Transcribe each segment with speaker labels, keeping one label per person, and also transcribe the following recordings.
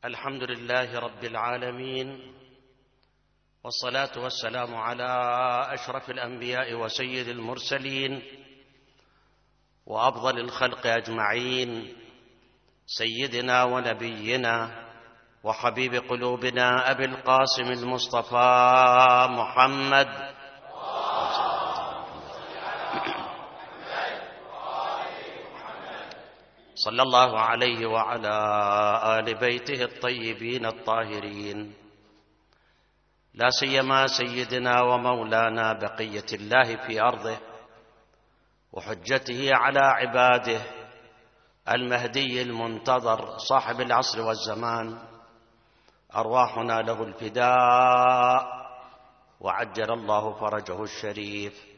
Speaker 1: الحمد لله رب العالمين، والصلاة والسلام على أشرف الأنبياء وسيد المرسلين وأفضل الخلق أجمعين، سيدنا ونبينا وحبيب قلوبنا أبي القاسم المصطفى محمد صلى الله عليه وعلى آل بيته الطيبين الطاهرين، لا سيما سيدنا ومولانا بقية الله في أرضه وحجته على عباده المهدي المنتظر صاحب العصر والزمان، أرواحنا له الفداء وعجل الله فرجه الشريف.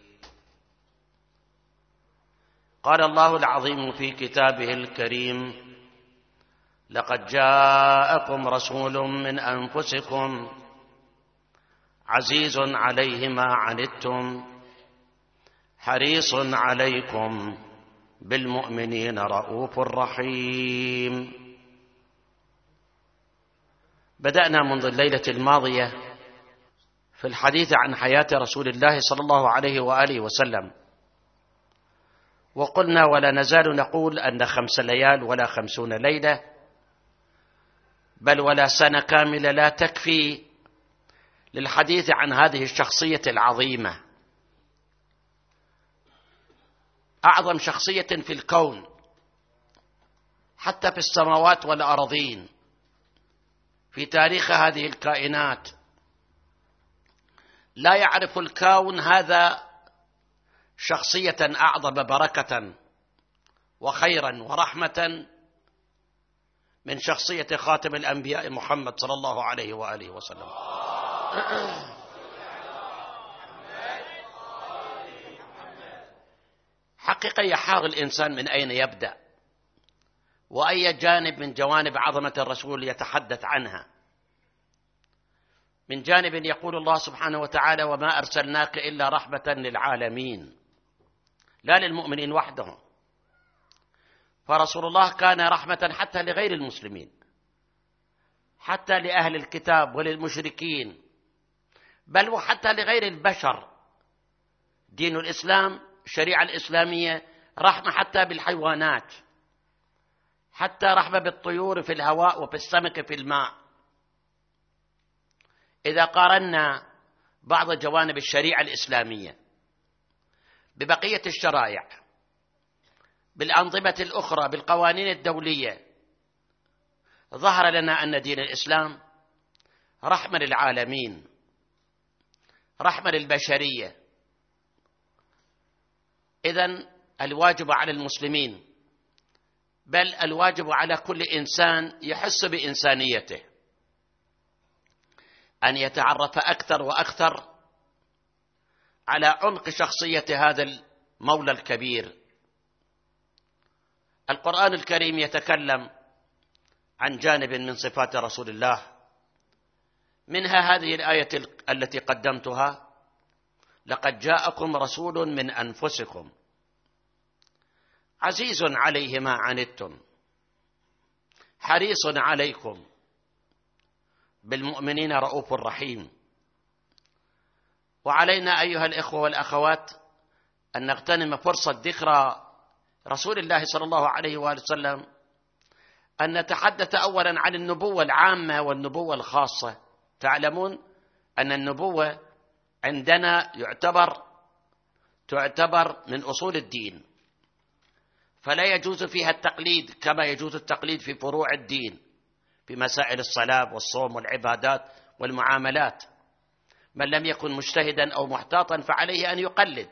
Speaker 1: قال الله العظيم في كتابه الكريم: لقد جاءكم رسول من أنفسكم عزيز عليه ما عنتم حريص عليكم بالمؤمنين رؤوف رحيم. بدأنا منذ الليلة الماضية في الحديث عن حياة رسول الله صلى الله عليه وآله وسلم، وقلنا ولا نزال نقول أن 5 ليال ولا 50 ليلة بل ولا سنة كاملة لا تكفي للحديث عن هذه الشخصية العظيمة، أعظم شخصية في الكون حتى في السماوات والأراضين في تاريخ هذه الكائنات. لا يعرف الكون هذا شخصية أعظم بركة وخيرا ورحمة من شخصية خاتم الأنبياء محمد صلى الله عليه وآله وسلم. حقيقة يحار الإنسان من أين يبدأ وأي جانب من جوانب عظمة الرسول يتحدث عنها. من جانب يقول الله سبحانه وتعالى: وما أرسلناك إلا رحمة للعالمين، لا للمؤمنين وحدهم، فرسول الله كان رحمة حتى لغير المسلمين، حتى لأهل الكتاب وللمشركين، بل وحتى لغير البشر. دين الإسلام، الشريعة الإسلامية رحمة حتى بالحيوانات، حتى رحمة بالطيور في الهواء وفي السمك في الماء. إذا قارنا بعض جوانب الشريعة الإسلامية ببقية الشرائع، بالأنظمة الأخرى، بالقوانين الدولية، ظهر لنا أن دين الإسلام رحمة للعالمين، رحمة للبشرية. إذن الواجب على المسلمين، بل الواجب على كل إنسان يحس بإنسانيته، أن يتعرف أكثر وأكثر على عمق شخصية هذا المولى الكبير. القرآن الكريم يتكلم عن جانب من صفات رسول الله، منها هذه الآية التي قدمتها: لقد جاءكم رسول من أنفسكم عزيز عليه ما عنتم حريص عليكم بالمؤمنين رؤوف رحيم. وعلينا أيها الإخوة والأخوات أن نغتنم فرصة ذكرى رسول الله صلى الله عليه وآله وسلم، أن نتحدث أولا عن النبوة العامة والنبوة الخاصة. تعلمون أن النبوة عندنا تعتبر من أصول الدين، فلا يجوز فيها التقليد كما يجوز التقليد في فروع الدين، في مسائل الصلاة والصوم والعبادات والمعاملات. من لم يكن مجتهدا أو محتاطا فعليه أن يقلد،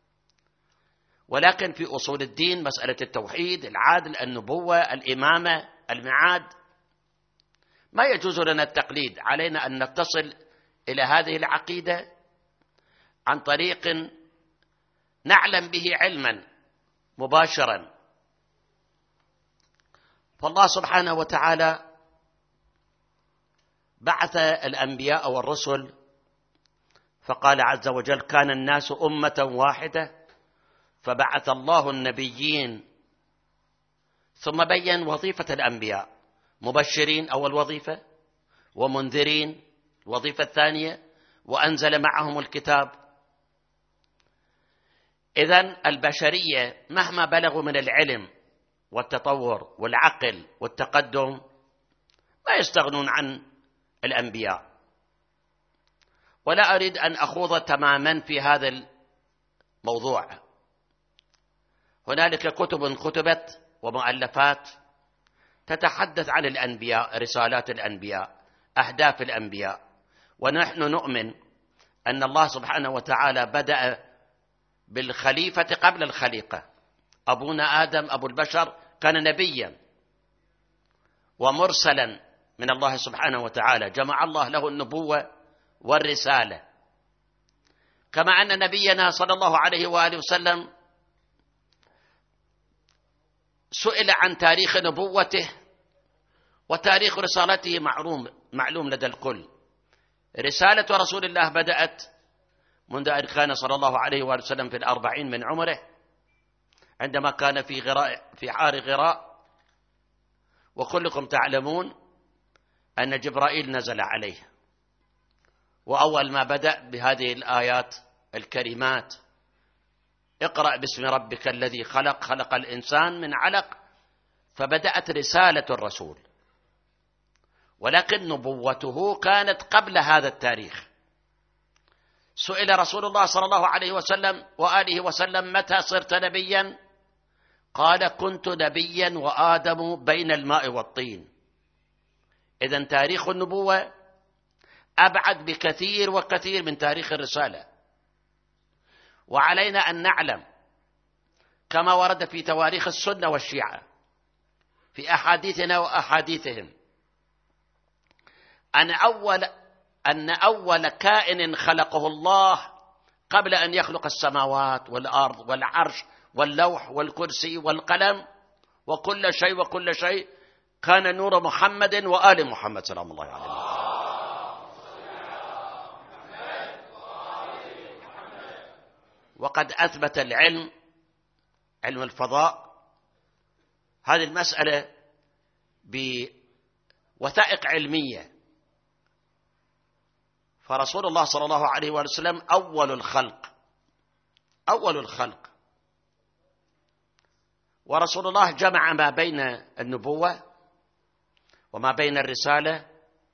Speaker 1: ولكن في أصول الدين مسألة التوحيد، العدل، النبوة، الإمامة، الميعاد، ما يجوز لنا التقليد. علينا أن نتصل إلى هذه العقيدة عن طريق نعلم به علما مباشرا. فالله سبحانه وتعالى بعث الأنبياء والرسل، فقال عز وجل: كان الناس أمة واحدة فبعث الله النبيين، ثم بين وظيفة الأنبياء: مبشرين أول وظيفة، ومنذرين الوظيفة الثانية، وأنزل معهم الكتاب. إذن البشرية مهما بلغوا من العلم والتطور والعقل والتقدم ما يستغنون عن الأنبياء. ولا أريد أن أخوض تماما في هذا الموضوع. هنالك كتب كتبت ومؤلفات تتحدث عن الأنبياء، رسالات الأنبياء، أهداف الأنبياء. ونحن نؤمن أن الله سبحانه وتعالى بدأ بالخليفة قبل الخليقة. أبونا آدم أبو البشر كان نبيا ومرسلا من الله سبحانه وتعالى، جمع الله له النبوة والرسالة. كما أن نبينا صلى الله عليه وآله وسلم سئل عن تاريخ نبوته، وتاريخ رسالته معلوم لدى الكل. رسالة رسول الله بدأت منذ أن كان صلى الله عليه وآله وسلم في 40 من عمره، عندما كان في حار غراء. وكلكم تعلمون أن جبرائيل نزل عليه، وأول ما بدأ بهذه الآيات الكريمات: اقرأ باسم ربك الذي خلق، خلق الإنسان من علق. فبدأت رسالة الرسول، ولكن نبوته كانت قبل هذا التاريخ. سئل رسول الله صلى الله عليه وسلم وآله وسلم: متى صرت نبيا؟ قال: كنت نبيا وآدم بين الماء والطين. إذن تاريخ النبوة أبعد بكثير وكثير من تاريخ الرسالة. وعلينا أن نعلم كما ورد في تواريخ السنة والشيعة في أحاديثنا وأحاديثهم أن أول كائن خلقه الله قبل أن يخلق السماوات والأرض والعرش واللوح والكرسي والقلم وكل شيء كان نور محمد وآل محمد سلام الله عليه. وقد أثبت العلم، علم الفضاء، هذه المسألة بوثائق علمية. فرسول الله صلى الله عليه وسلم أول الخلق. ورسول الله جمع ما بين النبوة وما بين الرسالة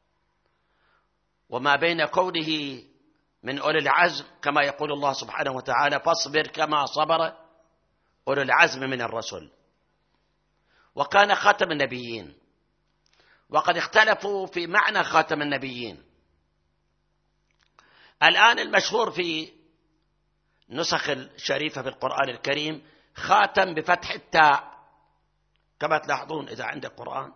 Speaker 1: وما بين كونه من أولي العزم، كما يقول الله سبحانه وتعالى: فاصبر كما صبر أولي العزم من الرسل. وكان خاتم النبيين. وقد اختلفوا في معنى خاتم النبيين. الآن المشهور في نسخ الشريفة في القرآن الكريم خاتم بفتح التاء، كما تلاحظون إذا عندك قرآن.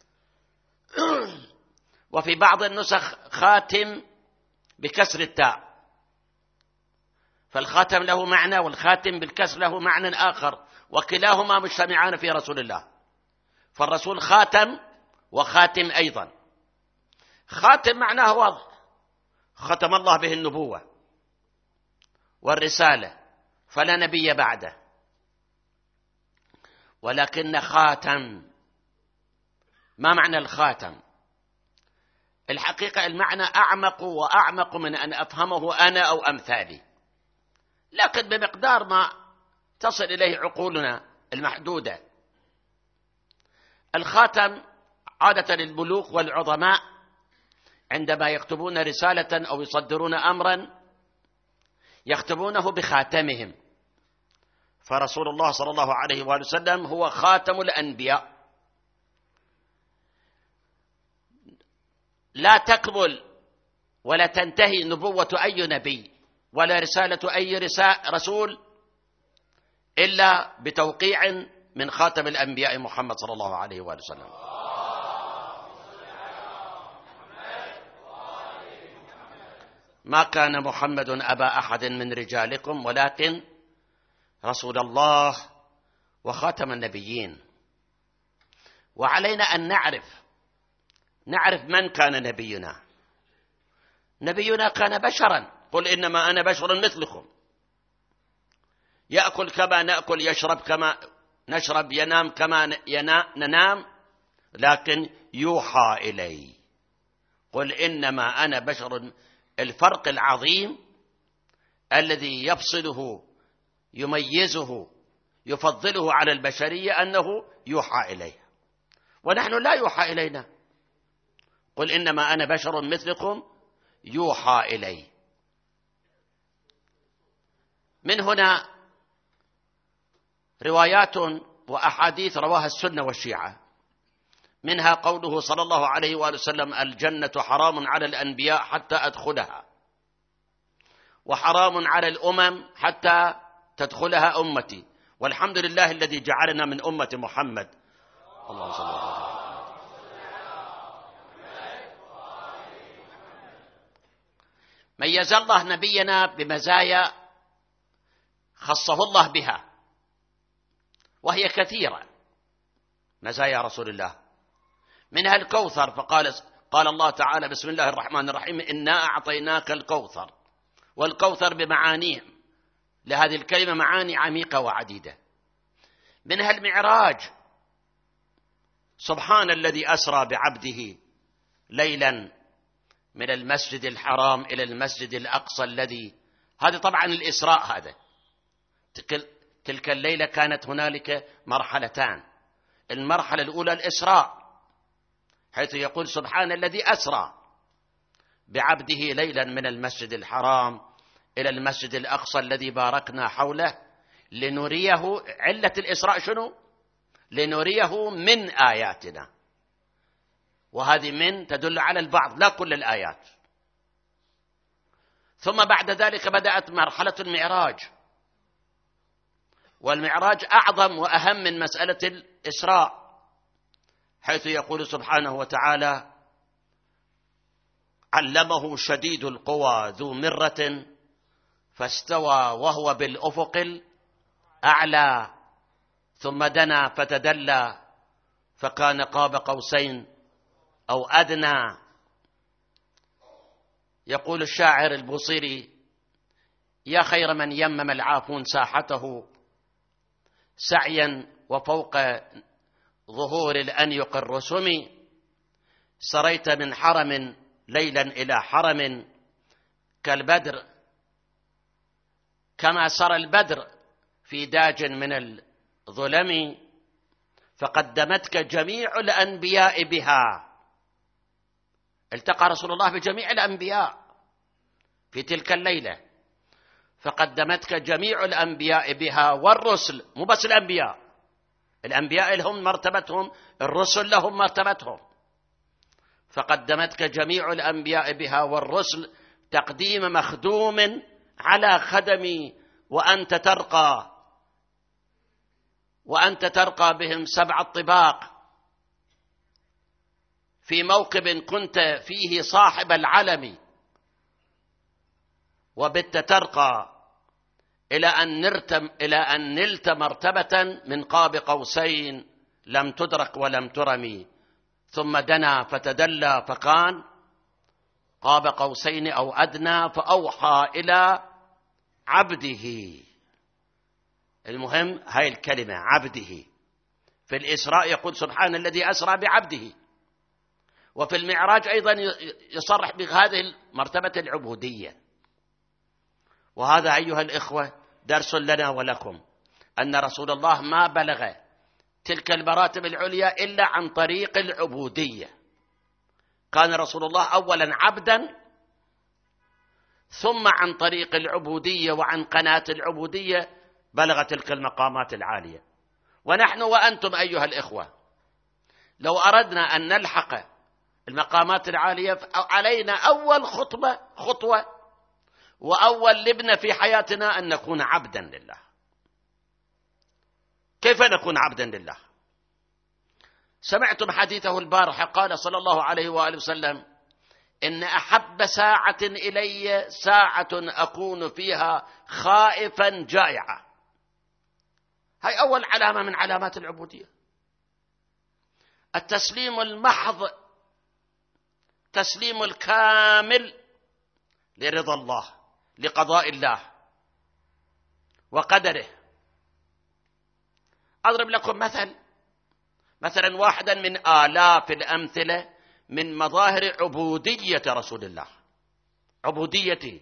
Speaker 1: وفي بعض النسخ خاتم بكسر التاء. فالخاتم له معنى والخاتم بالكسر له معنى آخر، وكلاهما مجتمعان في رسول الله. فالرسول خاتم وخاتم أيضا. خاتم معناه واضح، ختم الله به النبوة والرسالة فلا نبي بعده. ولكن خاتم، ما معنى الخاتم؟ الحقيقة المعنى أعمق وأعمق من أن أفهمه أنا أو أمثالي، لكن بمقدار ما تصل إليه عقولنا المحدودة. الخاتم عادة للملوك والعظماء عندما يكتبون رسالة أو يصدرون أمرا يختمونه بخاتمهم. فرسول الله صلى الله عليه وآله وسلم هو خاتم الأنبياء. لا تكمل ولا تنتهي نبوة أي نبي ولا رسالة أي رسول إلا بتوقيع من خاتم الأنبياء محمد صلى الله عليه وآله وسلم. ما كان محمد أبا أحد من رجالكم ولكن رسول الله وخاتم النبيين. وعلينا أن نعرف من كان نبينا. نبينا كان بشرا، قل إنما أنا بشر مثلكم، يأكل كما نأكل، يشرب كما نشرب، ينام كما ننام، لكن يوحى إلي. قل إنما أنا بشر. الفرق العظيم الذي يفصله يميزه يفضله على البشرية أنه يوحى إليه، ونحن لا يوحى إلينا. قل إنما أنا بشر مثلكم يوحى إلي. من هنا روايات وأحاديث رواها السنة والشيعة، منها قوله صلى الله عليه وآله وسلم: الجنة حرام على الأنبياء حتى أدخلها، وحرام على الأمم حتى تدخلها أمتي، والحمد لله الذي جعلنا من أمة محمد. اللهم صل على محمد. ميز الله نبينا بمزايا خصه الله بها، وهي كثيرة مزايا رسول الله، منها الكوثر، قال الله تعالى: بسم الله الرحمن الرحيم: إنا أعطيناك الكوثر. والكوثر بمعانيه، لهذه الكلمة معاني عميقة وعديدة. منها المعراج: سبحان الذي أسرى بعبده ليلا من المسجد الحرام إلى المسجد الأقصى الذي، هذا طبعا الإسراء. هذا تلك الليلة كانت هنالك مرحلتان. المرحلة الأولى الإسراء، حيث يقول: سبحان الذي أسرى بعبده ليلا من المسجد الحرام إلى المسجد الأقصى الذي باركنا حوله لنريه. علة الإسراء شنو؟ لنريه من آياتنا، وهذه من تدل على البعض لا كل الآيات. ثم بعد ذلك بدأت مرحلة المعراج، والمعراج أعظم وأهم من مسألة الإسراء، حيث يقول سبحانه وتعالى: علمه شديد القوى ذو مرة فاستوى وهو بالأفق الأعلى ثم دنا فتدلى فكان قاب قوسين أو أدنى. يقول الشاعر البوصيري: يا خير من يمم العافون ساحته سعيا وفوق ظهور الأنيق الرسم، سريت من حرم ليلا إلى حرم كالبدر كما سرى البدر في داج من الظلم، فقدمتك جميع الأنبياء بها. التقى رسول الله بجميع الأنبياء في تلك الليلة، فقدمتك جميع الأنبياء بها والرسل، مو بس الأنبياء لهم مرتبتهم، الرسل لهم مرتبتهم. فقدمتك جميع الأنبياء بها والرسل تقديم مخدوم على خدمي، وأنت ترقى بهم 7 طباق في موكب كنت فيه صاحب العلم، وبت ترقى إلى أن نلت مرتبة من قاب قوسين لم تدرك ولم ترمي، ثم دنا فتدلى فكان قاب قوسين أو أدنى فأوحى إلى عبده. المهم هاي الكلمة عبده. في الإسراء يقول: سبحان الذي أسرى بعبده، وفي المعراج أيضا يصرح بهذه المرتبة العبودية. وهذا أيها الإخوة درس لنا ولكم، أن رسول الله ما بلغ تلك المراتب العليا إلا عن طريق العبودية. كان رسول الله أولا عبدا، ثم عن طريق العبودية وعن قناة العبودية بلغ تلك المقامات العالية. ونحن وأنتم أيها الإخوة لو أردنا أن نلحق المقامات العالية علينا أول خطوة وأول لبنة في حياتنا أن نكون عبدا لله. كيف نكون عبدا لله؟ سمعتم حديثه البارحة، قال صلى الله عليه وآله وسلم: إن أحب ساعة إلي ساعة أكون فيها خائفا جائعا. هاي أول علامة من علامات العبودية، التسليم المحض، تسليم الكامل لرضا الله، لقضاء الله وقدره. أضرب لكم مثلا واحدا من آلاف الأمثلة من مظاهر عبودية رسول الله، عبوديته.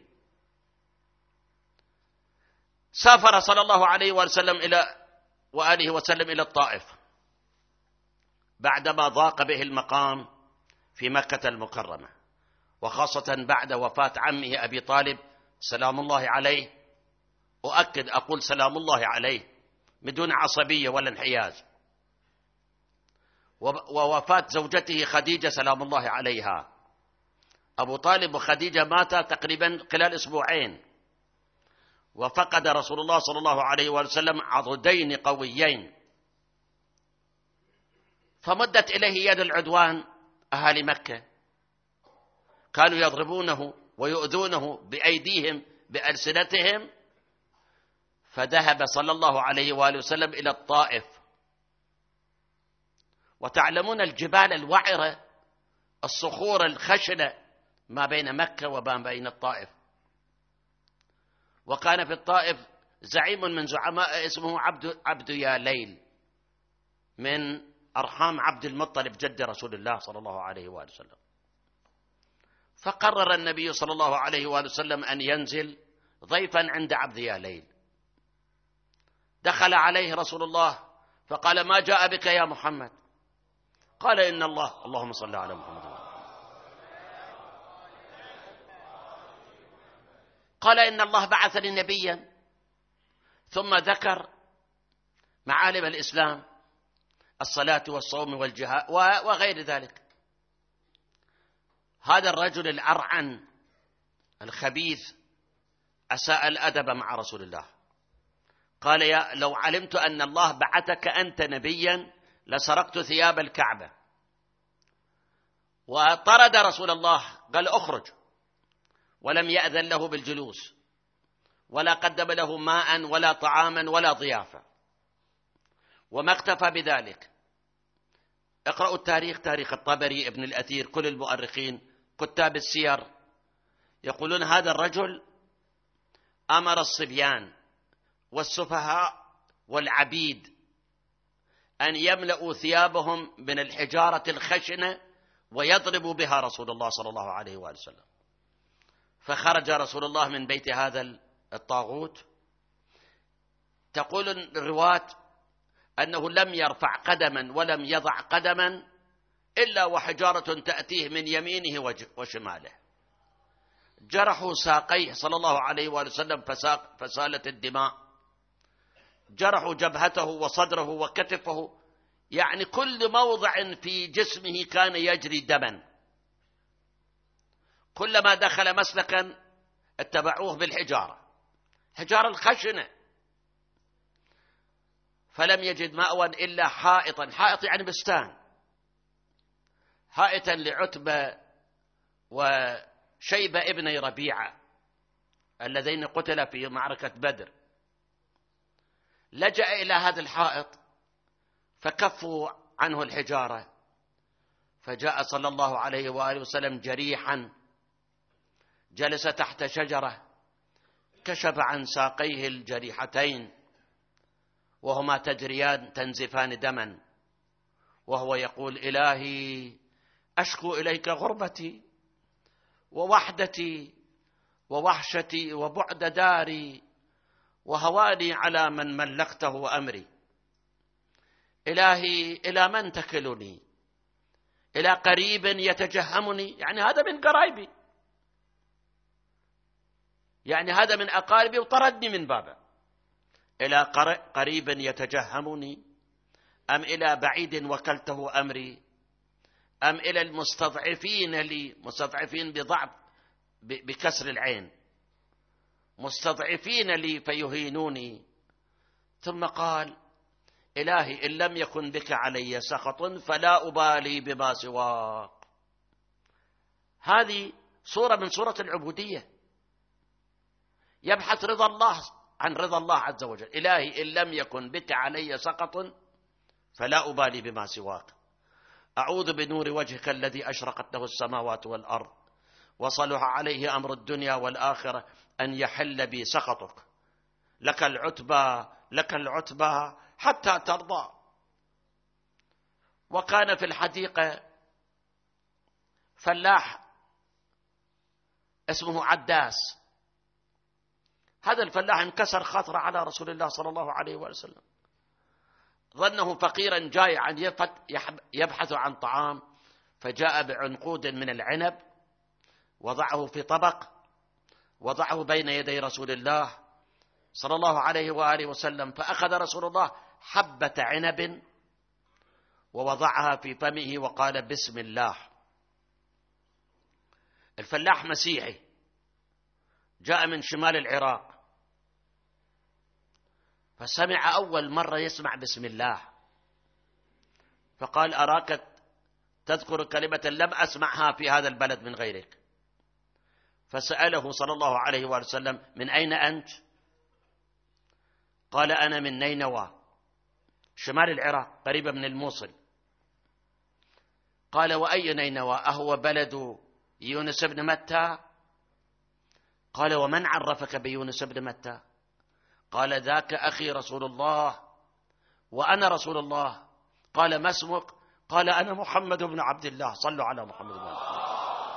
Speaker 1: سافر صلى الله عليه وآله وسلم إلى الطائف بعدما ضاق به المقام في مكة المكرمة، وخاصة بعد وفاة عمه أبي طالب سلام الله عليه. أؤكد أقول سلام الله عليه بدون عصبية ولا انحياز. ووفاة زوجته خديجة سلام الله عليها. أبو طالب وخديجة ماتا تقريبا خلال أسبوعين، وفقد رسول الله صلى الله عليه وسلم عضدين قويين، فمدت إليه يد العدوان أهالي مكة، كانوا يضربونه ويؤذونه بأيديهم بألسنتهم، فذهب صلى الله عليه وآله وسلم إلى الطائف. وتعلمون الجبال الوعرة، الصخور الخشنة ما بين مكة وما بين الطائف. وكان في الطائف زعيم من زعماء اسمه عبد يا ليل من أرحام عبد المطلب جد رسول الله صلى الله عليه وآله وسلم. فقرر النبي صلى الله عليه وآله وسلم أن ينزل ضيفا عند عبد يا ليل. دخل عليه رسول الله فقال: ما جاء بك يا محمد؟ قال: إن الله، اللهم صل على محمد، قال: إن الله بعثني نبيا. ثم ذكر معالم الإسلام، الصلاة والصوم والجهاد وغير ذلك. هذا الرجل الأرعن الخبيث أساء الأدب مع رسول الله. قال: لو علمت أن الله بعثك أنت نبيا لسرقت ثياب الكعبة. وطرد رسول الله، قال: أخرج، ولم يأذن له بالجلوس، ولا قدم له ماء ولا طعاما ولا ضيافة، وما اكتفى بذلك. اقرأوا التاريخ، تاريخ الطبري، ابن الأثير، كل المؤرخين كتاب السير يقولون هذا الرجل أمر الصبيان والسفهاء والعبيد أن يملأوا ثيابهم من الحجارة الخشنة ويضربوا بها رسول الله صلى الله عليه وآله وسلم. فخرج رسول الله من بيت هذا الطاغوت. تقول الرواة أنه لم يرفع قدما ولم يضع قدما إلا وحجارة تأتيه من يمينه وشماله. جرحوا ساقيه صلى الله عليه وآله وسلم فسالت الدماء، جرحوا جبهته وصدره وكتفه، يعني كل موضع في جسمه كان يجري دما. كلما دخل مسلكا اتبعوه بالحجارة، حجارة الخشنة. فلم يجد مأوى إلا حائطا، حائط يعني بستان، حائطا لعتبة وشيبة ابني ربيعة اللذين قتل في معركة بدر. لجأ إلى هذا الحائط فكفوا عنه الحجارة، فجاء صلى الله عليه وآله وسلم جريحا، جلس تحت شجرة، كشف عن ساقيه الجريحتين وهما تجريان تنزفان دما، وهو يقول: إلهي أشكو إليك غربتي ووحدتي ووحشتي وبعد داري وهواني على من ملكته أمري. إلهي إلى من تكلني؟ إلى قريب يتجهمني، يعني هذا من قرايبي، يعني هذا من أقاربي وطردني من بابه. إلى قريب يتجهمني أم إلى بعيد وكلته أمري، أم إلى المستضعفين لي، مستضعفين بضعف بكسر العين، مستضعفين لي فيهينوني. ثم قال: إلهي إن لم يكن بك علي سخط فلا أبالي بما سواك. هذه صورة من صورة العبودية، يبحث رضا الله عن رضا الله عز وجل. إلهي إن لم يكن بك علي سخط فلا أبالي بما سواك. أعوذ بنور وجهك الذي أشرقت له السماوات والأرض وصلح عليه أمر الدنيا والآخرة أن يحل بي سخطك. لك العتبى لك العتبى حتى ترضى. وكان في الحديقة فلاح اسمه عداس. هذا الفلاح انكسر خاطره على رسول الله صلى الله عليه وسلم، ظنه فقيرا جائعا يبحث عن طعام، فجاء بعنقود من العنب وضعه في طبق، وضعه بين يدي رسول الله صلى الله عليه وآله وسلم، فأخذ رسول الله حبة عنب ووضعها في فمه وقال بسم الله. الفلاح مسيحي جاء من شمال العراق، فسمع أول مرة يسمع بسم الله، فقال أراك تذكر كلمة لم أسمعها في هذا البلد من غيرك. فسأله صلى الله عليه وسلم من أين أنت؟ قال أنا من نينوى شمال العراق قريبة من الموصل. قال وأي نينوى؟ أهو بلد يونس بن متى؟ قال ومن عرفك بيونس بن متى؟ قال ذاك أخي رسول الله وأنا رسول الله. قال ما اسمك؟ قال أنا محمد بن عبد الله. صلوا على محمد بن عبد الله.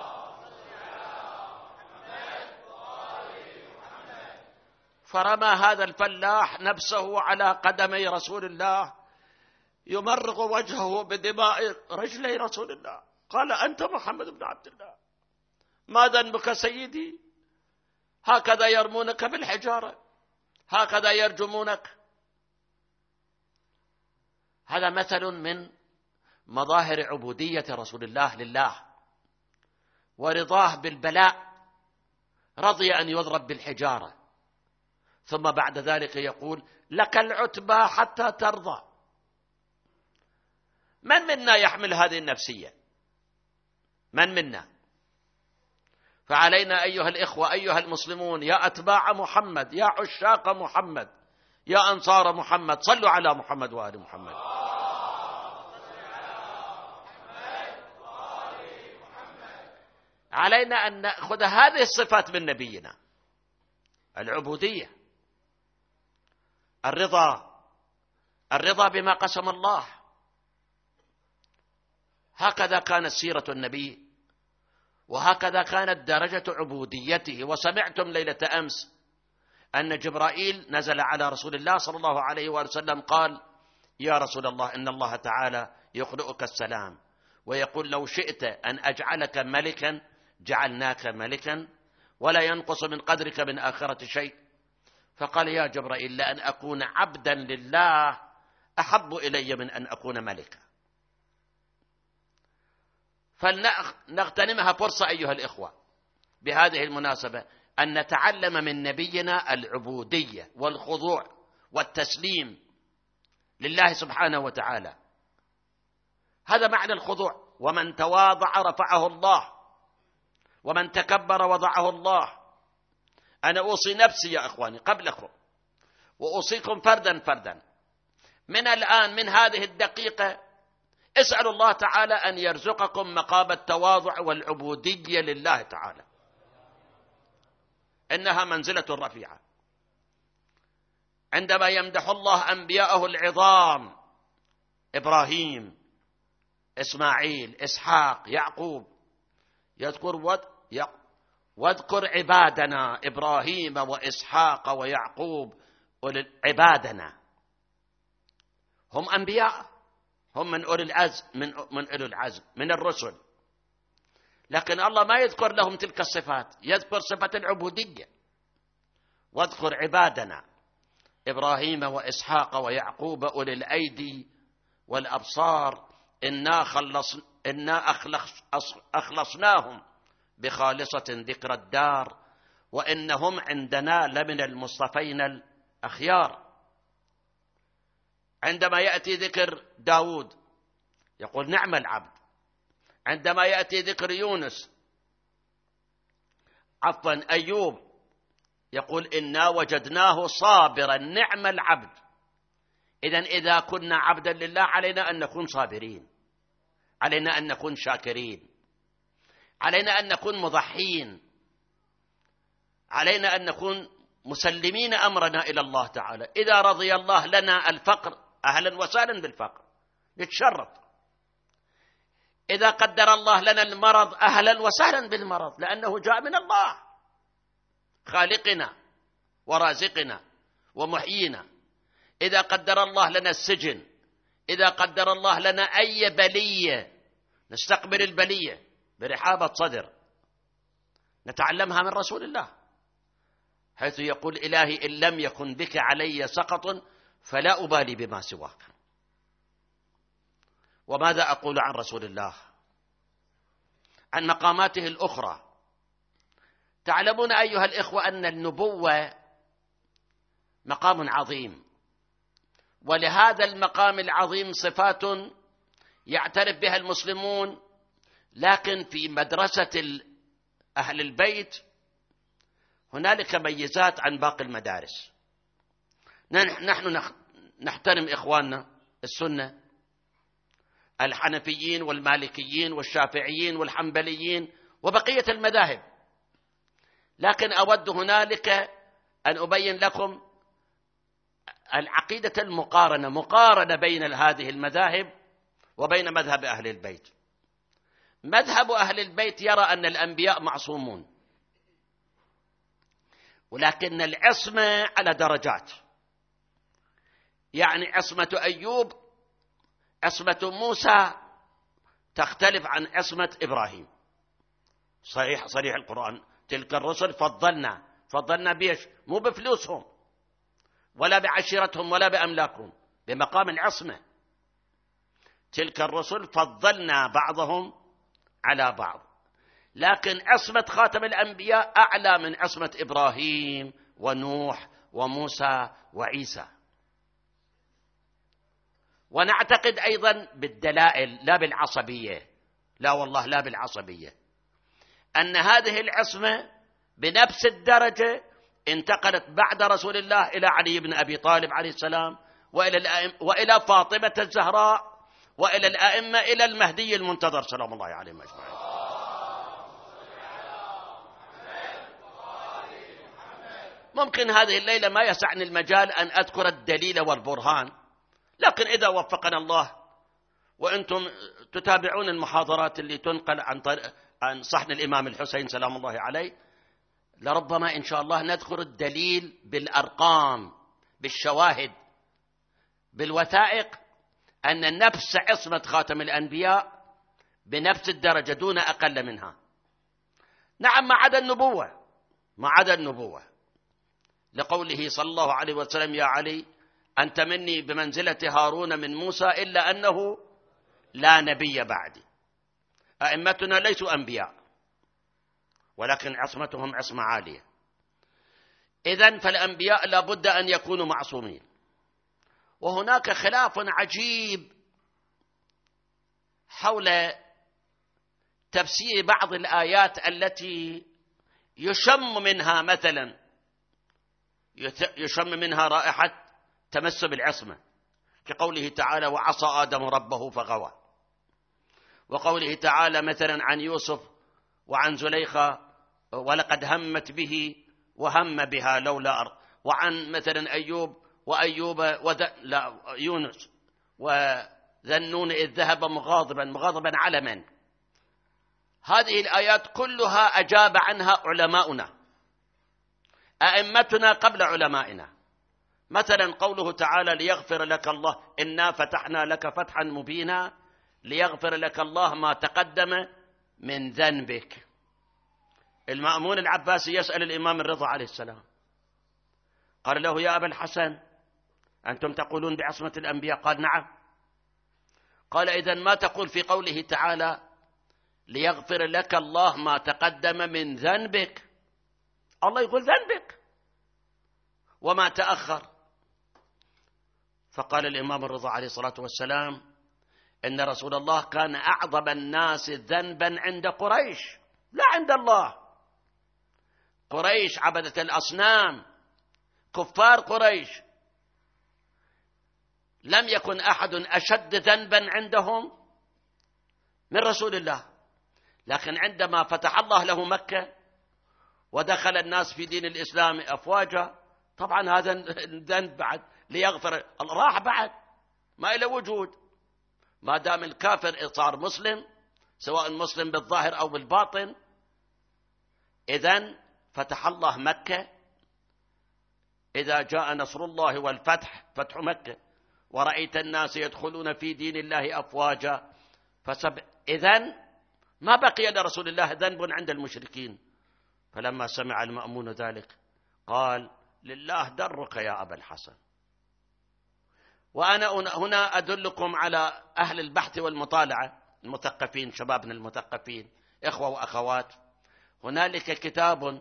Speaker 1: فرمى هذا الفلاح نفسه على قدمي رسول الله يمرغ وجهه بدماء رجلي رسول الله. قال أنت محمد بن عبد الله، ما ذنبك سيدي؟ هكذا يرمونك بالحجارة، هكذا يرجمونك. هذا مثل من مظاهر عبودية رسول الله لله ورضاه بالبلاء، رضي أن يضرب بالحجارة، ثم بعد ذلك يقول لك العتبى حتى ترضى. من منا يحمل هذه النفسية؟ من منا؟ فعلينا أيها الإخوة أيها المسلمون، يا أتباع محمد، يا عشاق محمد، يا أنصار محمد، صلوا على محمد وآل محمد. علينا أن نأخذ هذه الصفات من نبينا: العبودية، الرضا بما قسم الله. هكذا كانت سيرة النبي، وهكذا كانت درجة عبوديته. وسمعتم ليلة أمس أن جبرائيل نزل على رسول الله صلى الله عليه وسلم قال يا رسول الله إن الله تعالى يقرئك السلام ويقول لو شئت أن أجعلك ملكا جعلناك ملكا ولا ينقص من قدرك من آخرة شيء. فقال يا جبرائيل لأن أكون عبدا لله أحب إلي من أن أكون ملكا. فلنغتنمها فرصة أيها الإخوة بهذه المناسبة أن نتعلم من نبينا العبودية والخضوع والتسليم لله سبحانه وتعالى. هذا معنى الخضوع. ومن تواضع رفعه الله ومن تكبر وضعه الله. أنا أوصي نفسي يا إخواني قبلكم وأوصيكم فردا فردا من الآن من هذه الدقيقة اسألوا الله تعالى أن يرزقكم مقام التواضع والعبودية لله تعالى. إنها منزلة رفيعة. عندما يمدح الله أنبياءه العظام إبراهيم إسماعيل إسحاق يعقوب يذكر واذكر عبادنا إبراهيم وإسحاق ويعقوب عبادنا. هم أنبياء، هم من أولي العزم من أولي العزم من الرسل، لكن الله ما يذكر لهم تلك الصفات، يذكر صفة العبودية. واذكر عبادنا إبراهيم وإسحاق ويعقوب أولي الأيدي والأبصار إنا أخلصناهم بخالصة ذكر الدار وإنهم عندنا لمن المصطفين الأخيار. عندما يأتي ذكر داود يقول نعم العبد. عندما يأتي ذكر أيوب يقول إنا وجدناه صابرا نعم العبد. إذا كنا عبدا لله علينا أن نكون صابرين، علينا أن نكون شاكرين، علينا أن نكون مضحين، علينا أن نكون مسلمين أمرنا إلى الله تعالى. إذا رضي الله لنا الفقر أهلا وسهلا بالفقر، يتشرط. إذا قدر الله لنا المرض أهلا وسهلا بالمرض، لأنه جاء من الله خالقنا ورازقنا ومحيينا. إذا قدر الله لنا السجن، إذا قدر الله لنا أي بلية، نستقبل البلية برحابة صدر، نتعلمها من رسول الله، حيث يقول: إلهي إن لم يكن بك علي سقط فلا أبالي بما سواك. وماذا أقول عن رسول الله؟ عن مقاماته الأخرى. تعلمون أيها الإخوة أن النبوة مقام عظيم، ولهذا المقام العظيم صفات يعترف بها المسلمون، لكن في مدرسة أهل البيت هنالك ميزات عن باقي المدارس. نحن نحترم إخواننا السنة، الحنفيين والمالكيين والشافعيين والحنبليين وبقية المذاهب، لكن أود هنالك أن أبين لكم العقيدة المقارنة، مقارنة بين هذه المذاهب وبين مذهب أهل البيت. مذهب أهل البيت يرى أن الأنبياء معصومون، ولكن العصمة على درجات. يعني عصمة أيوب، عصمة موسى تختلف عن عصمة إبراهيم. صريح القرآن: تلك الرسل فضلنا بيش؟ مو بفلوسهم ولا بعشيرتهم ولا بأملاكهم، بمقام العصمة. تلك الرسل فضلنا بعضهم على بعض، لكن عصمة خاتم الأنبياء أعلى من عصمة إبراهيم ونوح وموسى وعيسى. ونعتقد أيضا بالدلائل لا بالعصبية، لا والله لا بالعصبية، أن هذه العصمة بنفس الدرجة انتقلت بعد رسول الله إلى علي بن أبي طالب عليه السلام، وإلى فاطمة الزهراء، وإلى الأئمة، إلى المهدي المنتظر سلام الله عليهم أجمعين. ممكن هذه الليلة ما يسعني المجال أن أذكر الدليل والبرهان، لكن إذا وفقنا الله وأنتم تتابعون المحاضرات اللي تنقل عن صحن الإمام الحسين سلام الله عليه، لربما إن شاء الله نذكر الدليل بالأرقام، بالشواهد، بالوثائق، أن نفس عصمة خاتم الأنبياء بنفس الدرجة دون أقل منها. نعم، ما عدا النبوة، لقوله صلى الله عليه وسلم: يا علي أنت مني بمنزلة هارون من موسى إلا أنه لا نبي بعدي. أئمتنا ليسوا أنبياء، ولكن عصمتهم عصمة عالية. إذن فالأنبياء لابد أن يكونوا معصومين. وهناك خلاف عجيب حول تفسير بعض الآيات التي يشم منها رائحة تمس بالعصمة، كقوله تعالى: وعصى آدم ربه فغوى، وقوله تعالى مثلا عن يوسف وعن زليخة: ولقد همت به وهم بها لولا وعن مثلا أيوب يونس وذنون إذ ذهب مغاضبا على من؟ هذه الآيات كلها أجاب عنها علماؤنا، أئمتنا قبل علمائنا. مثلا قوله تعالى: ليغفر لك الله إنا فتحنا لك فتحا مبينا ليغفر لك الله ما تقدم من ذنبك. المأمون العباسي يسأل الإمام الرضا عليه السلام، قال له: يا أبا الحسن أنتم تقولون بعصمة الأنبياء؟ قال: نعم. قال: إذن ما تقول في قوله تعالى: ليغفر لك الله ما تقدم من ذنبك؟ الله يقول ذنبك وما تأخر. فقال الإمام الرضا عليه الصلاة والسلام: إن رسول الله كان أعظم الناس ذنبا عند قريش، لا عند الله. قريش عبدة الأصنام، كفار قريش، لم يكن أحد أشد ذنبا عندهم من رسول الله. لكن عندما فتح الله له مكة ودخل الناس في دين الإسلام أفواجا، طبعا هذا الذنب بعد ليغفر راح بعد ما إلى وجود. ما دام الكافر صار مسلم سواء مسلم بالظاهر أو بالباطن. إذن فتح الله مكة، إذا جاء نصر الله والفتح، فتح مكة، ورأيت الناس يدخلون في دين الله أفواجا إذن ما بقي لرسول الله ذنب عند المشركين. فلما سمع المأمون ذلك قال: لله درك يا أبا الحسن. وأنا هنا أدلكم على أهل البحث والمطالعة، المثقفين، شبابنا المثقفين، إخوة وأخوات. هنالك كتاب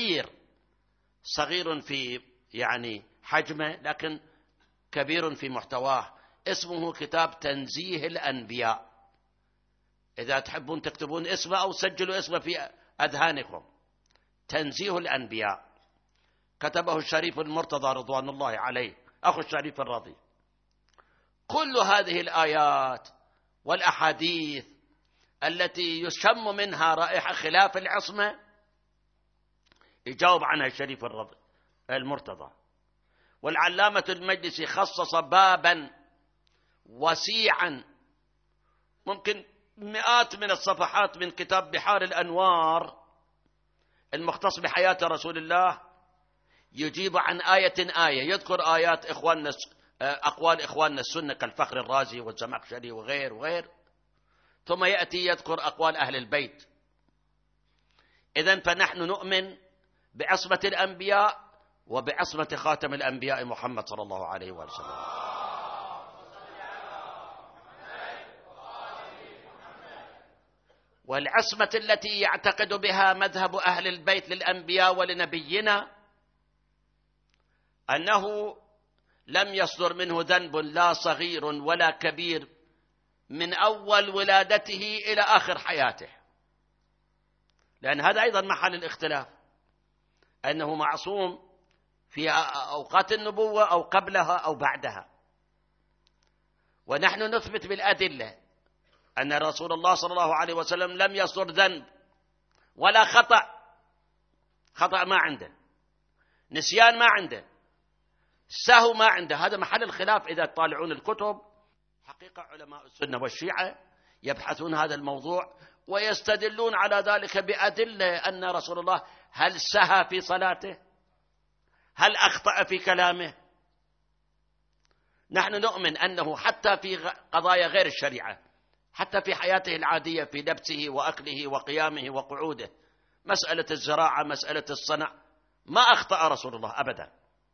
Speaker 1: صغير في حجمه، لكن كبير في محتواه، اسمه كتاب تنزيه الأنبياء. إذا تحبون تكتبون اسمه أو سجلوا اسمه في أذهانكم. تنزيه الأنبياء، كتبه الشريف المرتضى رضوان الله عليه، أخو الشريف الرضي. كل هذه الآيات والأحاديث التي يشم منها رائحة خلاف العصمة يجاوب عنها الشريف الرضي المرتضى. والعلامة المجلسي خصص بابا وسيعا، ممكن مئات من الصفحات، من كتاب بحار الأنوار المختص بحياة رسول الله، يجيب عن آية، يذكر آيات أقوال إخواننا السنة كالفخر الرازي والزمخشري وغير، ثم يأتي يذكر أقوال أهل البيت. إذن فنحن نؤمن بعصمة الأنبياء وبعصمة خاتم الأنبياء محمد صلى الله عليه وسلم. والعصمة التي يعتقد بها مذهب أهل البيت للأنبياء ولنبينا أنه لم يصدر منه ذنب لا صغير ولا كبير من أول ولادته إلى آخر حياته، لأن هذا أيضا محل الاختلاف، أنه معصوم في أوقات النبوة أو قبلها أو بعدها. ونحن نثبت بالأدلة أن رسول الله صلى الله عليه وسلم لم يصدر ذنب ولا خطأ ما عنده، نسيان ما عنده، سهو ما عنده. هذا محل الخلاف. إذا تطالعون الكتب حقيقة علماء السنة والشيعة يبحثون هذا الموضوع ويستدلون على ذلك بأدلة أن رسول الله هل سهى في صلاته، هل أخطأ في كلامه. نحن نؤمن أنه حتى في قضايا غير الشريعة، حتى في حياته العادية، في لبسه وأكله وقيامه وقعوده، مسألة الزراعة، مسألة الصنع، ما أخطأ رسول الله أبدا.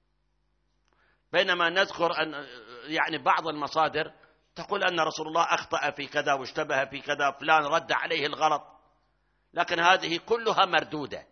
Speaker 1: بينما نذكر أن بعض المصادر تقول أن رسول الله أخطأ في كذا واشتبه في كذا، فلان رد عليه الغلط، لكن هذه كلها مردودة.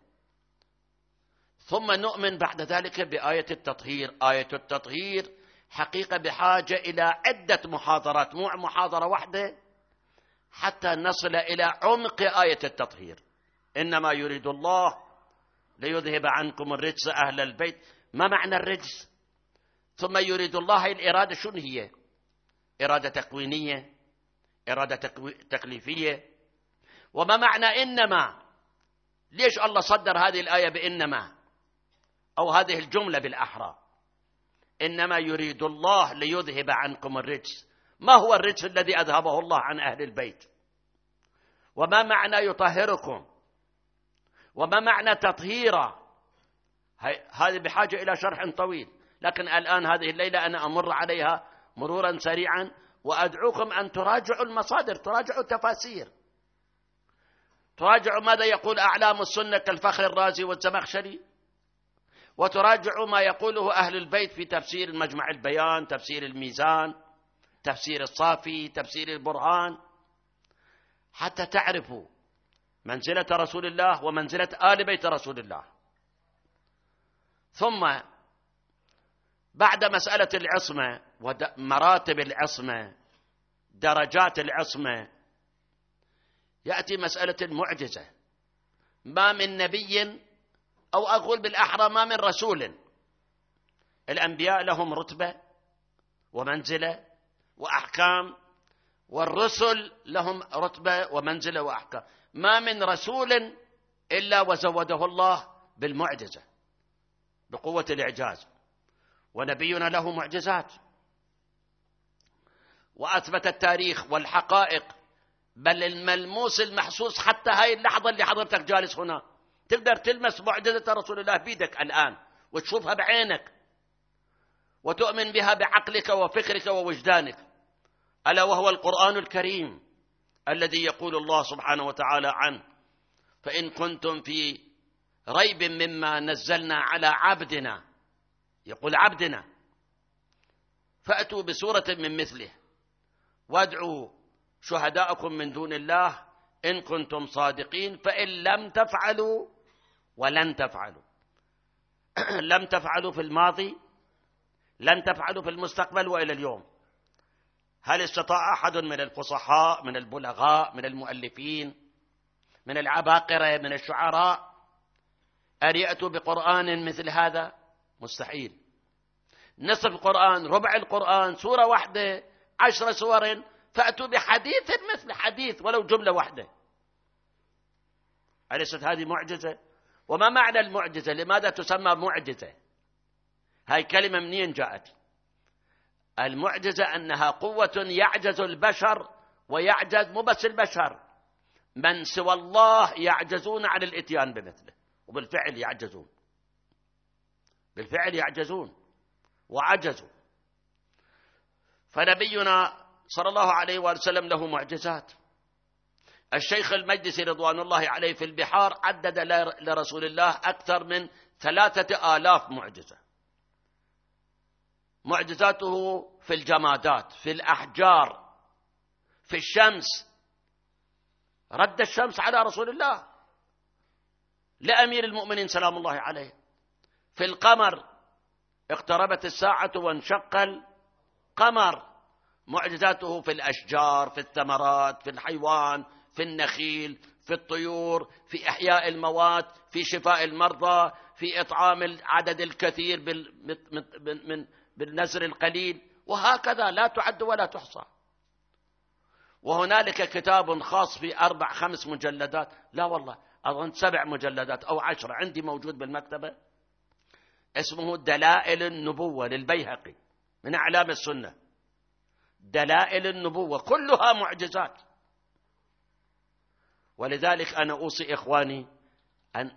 Speaker 1: ثم نؤمن بعد ذلك بآية التطهير. آية التطهير حقيقة بحاجة إلى عدة محاضرات، مو محاضرة واحدة حتى نصل إلى عمق آية التطهير. إنما يريد الله ليذهب عنكم الرجس أهل البيت. ما معنى الرجس؟ ثم يريد الله الإرادة شنو هي؟ إرادة تكوينية، إرادة تكليفية. وما معنى إنما؟ ليش الله صدر هذه الآية بإنما، أو هذه الجملة بالأحرى؟ إنما يريد الله ليذهب عنكم الرجس. ما هو الرجس الذي أذهبه الله عن أهل البيت؟ وما معنى يطهركم؟ وما معنى تطهيرا؟ هذه بحاجة إلى شرح طويل، لكن الآن هذه الليلة أنا أمر عليها مرورا سريعا، وأدعوكم أن تراجعوا المصادر، تراجعوا التفاسير، تراجعوا ماذا يقول أعلام السنة كالفخر الرازي والزمخشري، وتراجعوا ما يقوله أهل البيت في تفسير المجمع البيان، تفسير الميزان، تفسير الصافي، تفسير البرهان، حتى تعرفوا منزلة رسول الله ومنزلة آل بيت رسول الله. ثم بعد مسألة العصمة ومراتب العصمة، درجات العصمة، يأتي مسألة المعجزة. ما من نبي، أو أقول بالأحرى ما من رسول. الأنبياء لهم رتبة ومنزلة وأحكام، والرسل لهم رتبة ومنزلة وأحكام. ما من رسول إلا وزوده الله بالمعجزة، بقوة الإعجاز. ونبينا له معجزات، وأثبت التاريخ والحقائق بل الملموس المحسوس. حتى هاي اللحظة اللي حضرتك جالس هنا تقدر تلمس معجزة رسول الله بيدك الآن وتشوفها بعينك وتؤمن بها بعقلك وفكرك ووجدانك، ألا وهو القرآن الكريم الذي يقول الله سبحانه وتعالى عنه: فإن كنتم في ريب مما نزلنا على عبدنا، يقول عبدنا، فأتوا بسورة من مثله وادعوا شهداءكم من دون الله إن كنتم صادقين، فإن لم تفعلوا ولن تفعلوا لم تفعلوا في الماضي، لن تفعلوا في المستقبل وإلى اليوم. هل استطاع أحد من الفصحاء من البلغاء من المؤلفين من العباقرة من الشعراء أن يأتوا بقرآن مثل هذا؟ مستحيل. نصف القرآن، ربع القرآن، سورة واحدة، 10 سور، فأتوا بحديث مثل حديث ولو جملة واحدة. أليست هذه معجزة؟ وما معنى المعجزة؟ لماذا تسمى معجزة؟ هاي كلمة منين جاءت؟ المعجزة أنها قوة يعجز البشر ويعجز مو بس البشر، من سوى الله يعجزون عن الإتيان بمثله، وبالفعل يعجزون، بالفعل يعجزون وعجزوا. فنبينا صلى الله عليه وسلم له معجزات. الشيخ المجلسي رضوان الله عليه في البحار عدد لرسول الله أكثر من 3000 معجزة. معجزاته في الجمادات، في الأحجار، في الشمس، رد الشمس على رسول الله لأمير المؤمنين سلام الله عليه. في القمر، اقتربت الساعة وانشق القمر. معجزاته في الأشجار، في الثمرات، في الحيوان، في النخيل، في الطيور، في إحياء الموات، في شفاء المرضى، في إطعام العدد الكثير بالنزر القليل، وهكذا لا تعد ولا تحصى. وهنالك كتاب خاص في 4-5 مجلدات، لا والله أظن 7 مجلدات أو 10 عندي موجود بالمكتبة، اسمه دلائل النبوة للبيهقي من أعلام السنة. دلائل النبوة كلها معجزات. ولذلك أنا أوصي إخواني أن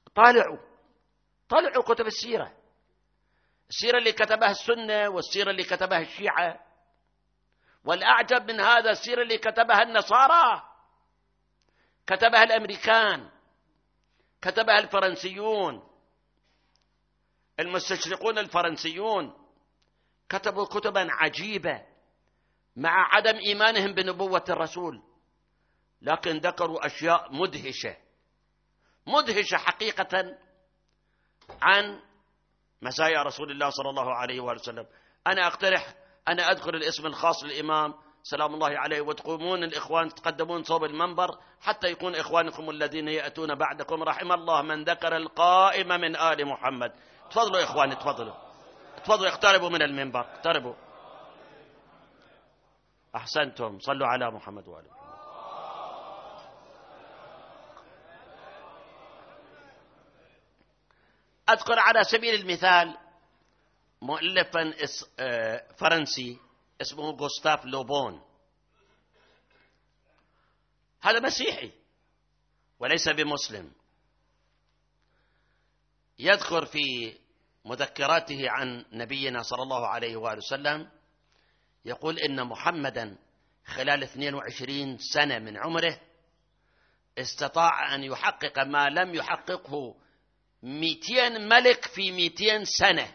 Speaker 1: طالعوا كتب السيرة، السيرة اللي كتبها السنة والسيرة اللي كتبها الشيعة، والأعجب من هذا السيرة اللي كتبها النصارى، كتبها الأمريكان، كتبها الفرنسيون، المستشرقون الفرنسيون كتبوا كتبا عجيبة مع عدم إيمانهم بنبوة الرسول، لكن ذكروا أشياء مدهشة حقيقة عن مزايا رسول الله صلى الله عليه وسلم. أنا أقترح أن أذكر الاسم الخاص للإمام سلام الله عليه، وتقومون الإخوان تقدمون صوب المنبر حتى يكون إخوانكم الذين يأتون بعدكم رحم الله من ذكر القائمة من آل محمد. تفضلوا إخواني، تفضلوا اقتربوا من المنبر، اقتربوا. أحسنتم، صلوا على محمد وآل محمد. أذكر على سبيل المثال مؤلفا فرنسي اسمه غوستاف لوبون. هذا مسيحي وليس بمسلم. يذكر في مذكراته عن نبينا صلى الله عليه وآله وسلم، يقول إن محمدا خلال 22 سنة من عمره استطاع أن يحقق ما لم يحققه 200 ملك في 200 سنة.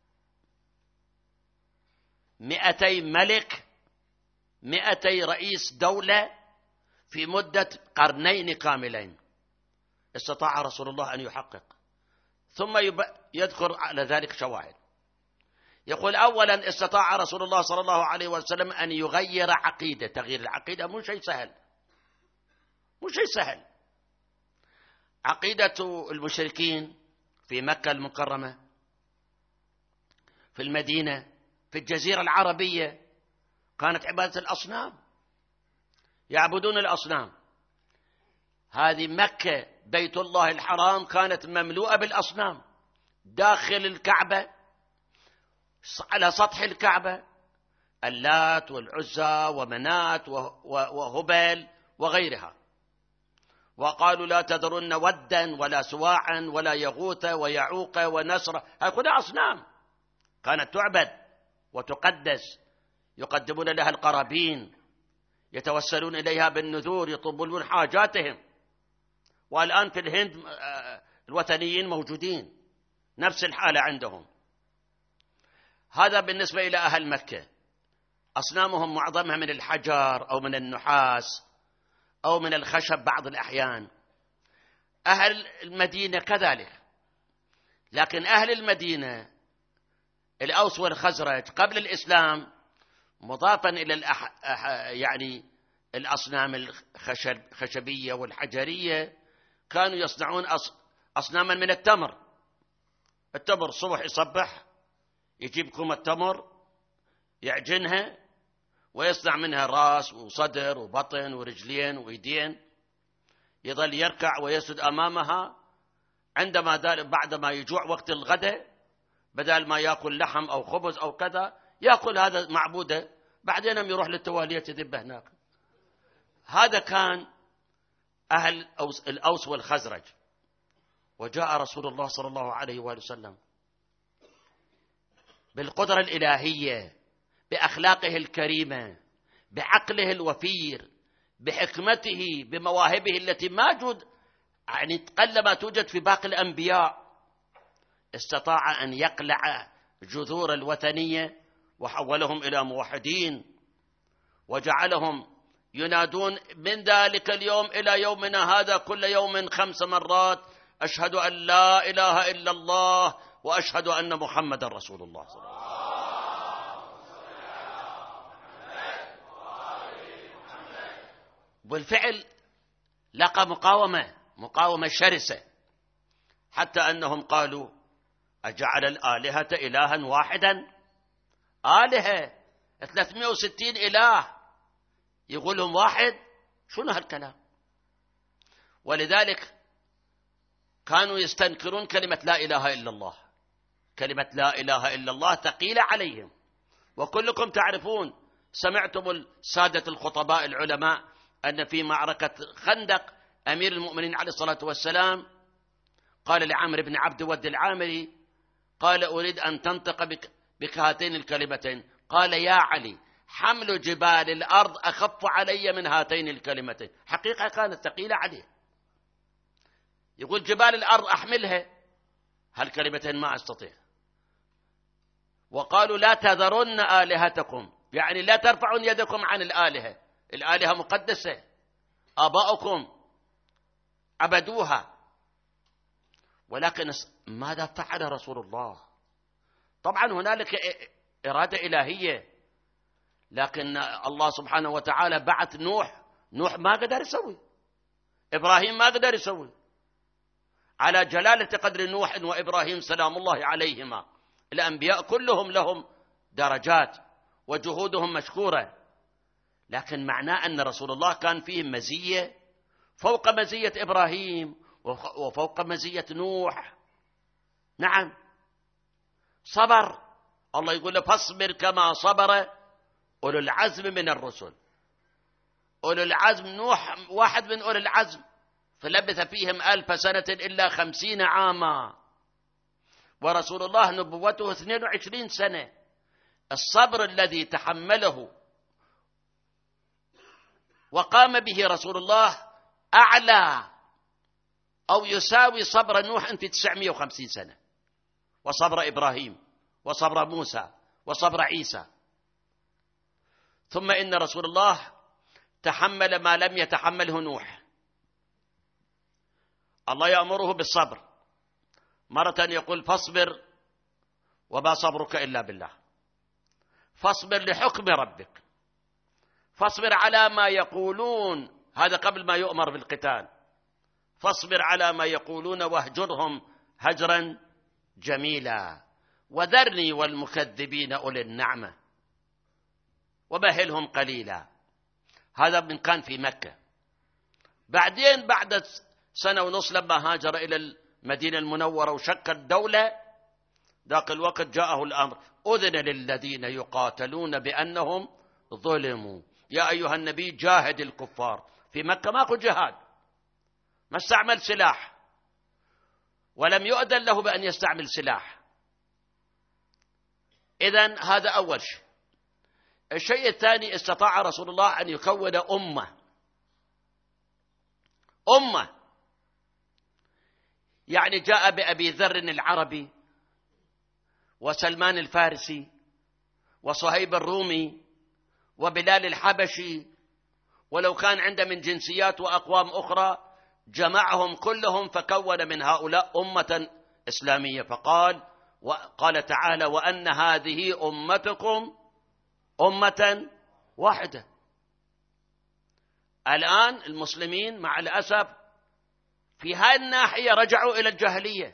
Speaker 1: 200 ملك، 200 رئيس دولة في مدة قرنين كاملين استطاع رسول الله أن يحقق. ثم يذكر على ذلك شواهد. يقول أولا استطاع رسول الله صلى الله عليه وسلم أن يغير عقيدة. تغيير العقيدة مو شيء سهل. عقيدة المشركين في مكة المكرمة، في المدينة، في الجزيرة العربية، كانت عبادة الأصنام، يعبدون الأصنام. هذه مكة بيت الله الحرام كانت مملوءة بالأصنام، داخل الكعبة، على سطح الكعبة، اللات والعزى ومنات وهبل وغيرها. وقالوا لا تذرن ودا ولا سواعا ولا يغوث ويعوق ونسر، هذه كلها أصنام كانت تعبد وتقدس، يقدمون لها القرابين، يتوسلون إليها بالنذور، يطلبون حاجاتهم. والآن في الهند الوثنيين موجودين، نفس الحالة عندهم. هذا بالنسبة إلى أهل مكة، أصنامهم معظمها من الحجر أو من النحاس أو من الخشب بعض الأحيان. أهل المدينة كذلك، لكن أهل المدينة الأوس والخزرج قبل الإسلام، مضافا إلى يعني الأصنام الخشبية والحجرية، كانوا يصنعون أصناما من التمر. التمر صبح يصبح يجيب كومة تمر يعجنها ويصنع منها راس وصدر وبطن ورجلين ويدين، يظل يركع ويسجد أمامها. بعدما يجوع وقت الغداء، بدل ما يأكل لحم أو خبز أو كذا، يأكل هذا معبوده، بعدين يروح للتوالية يذب هناك. هذا كان أهل الأوس والخزرج. وجاء رسول الله صلى الله عليه وآله وسلم بالقدرة الإلهية، بأخلاقه الكريمة، بعقله الوفير، بحكمته، بمواهبه التي يعني قلما توجد في باقي الأنبياء. استطاع أن يقلع جذور الوثنية وحولهم إلى موحدين، وجعلهم ينادون من ذلك اليوم إلى يومنا هذا كل يوم 5 مرات: أشهد أن لا إله إلا الله وأشهد أن محمد رسول الله صلى الله عليه وسلم. بالفعل لقى مقاومة شرسة، حتى أنهم قالوا: أجعل الآلهة إلها واحدا؟ آلهة 360 إله يقولهم واحد؟ شنو هالكلام؟ ولذلك كانوا يستنكرون كلمة لا إله إلا الله. كلمة لا إله إلا الله ثقيلة عليهم، وكلكم تعرفون، سمعتم السادة الخطباء العلماء أن في معركة خندق أمير المؤمنين عليه الصلاة والسلام قال لعمرو بن عبد ود العامري، قال: أريد أن تنطق بك هاتين الكلمتين. قال: يا علي، حمل جبال الأرض أخف علي من هاتين الكلمتين. حقيقة كانت ثقيلة عليه، يقول جبال الأرض أحملها، هالكلمتين ما أستطيع. وقالوا: لا تذرن آلهتكم، يعني لا ترفعون يدكم عن الآلهة، الآلهة مقدسة، آباؤكم عبدوها. ولكن ماذا فعل رسول الله؟ طبعا هنالك إرادة إلهية، لكن الله سبحانه وتعالى بعث نوح ما قدر يسوي، إبراهيم ما قدر يسوي. على جلالة قدر نوح وإبراهيم سلام الله عليهما، الأنبياء كلهم لهم درجات وجهودهم مشكورة، لكن معناه أن رسول الله كان فيه مزية فوق مزية إبراهيم وفوق مزية نوح. نعم، صبر. الله يقول له: فاصبر كما صبر أولو العزم من الرسل. أولو العزم نوح واحد من أولو العزم، فلبث فيهم 1000 سنة إلا 50 عاما، ورسول الله نبوته 22 سنة. الصبر الذي تحمله وقام به رسول الله أعلى أو يساوي صبر نوح في 950 سنة، وصبر إبراهيم، وصبر موسى، وصبر عيسى. ثم إن رسول الله تحمل ما لم يتحمله نوح. الله يأمره بالصبر، مرة يقول: فاصبر وما صبرك إلا بالله. فاصبر لحكم ربك، فاصبر على ما يقولون، هذا قبل ما يؤمر بالقتال. فاصبر على ما يقولون واهجرهم هجرا جميلا، وذرني والمكذبين أولي النعمة ومهلهم قليلا. هذا من كان في مكة. بعدين بعد 1.5 سنة لما هاجر إلى المدينة المنورة وشكل دولة، ذاك الوقت جاءه الأمر: أذن للذين يقاتلون بأنهم ظلموا. يا أيها النبي جاهد الكفار في مكة ماكو جهاد، ما استعمل سلاح ولم يؤذن له بأن يستعمل سلاح. إذن هذا أول شيء. الشيء الثاني، استطاع رسول الله أن يكون أمة، يعني جاء بأبي ذر العربي وسلمان الفارسي وصهيب الرومي وبلال الحبشي، ولو كان عنده من جنسيات وأقوام أخرى، جمعهم كلهم فكون من هؤلاء أمة إسلامية. قال تعالى: وأن هذه أمتكم أمة واحدة. الآن المسلمين مع الأسف في هذه الناحية رجعوا إلى الجاهلية.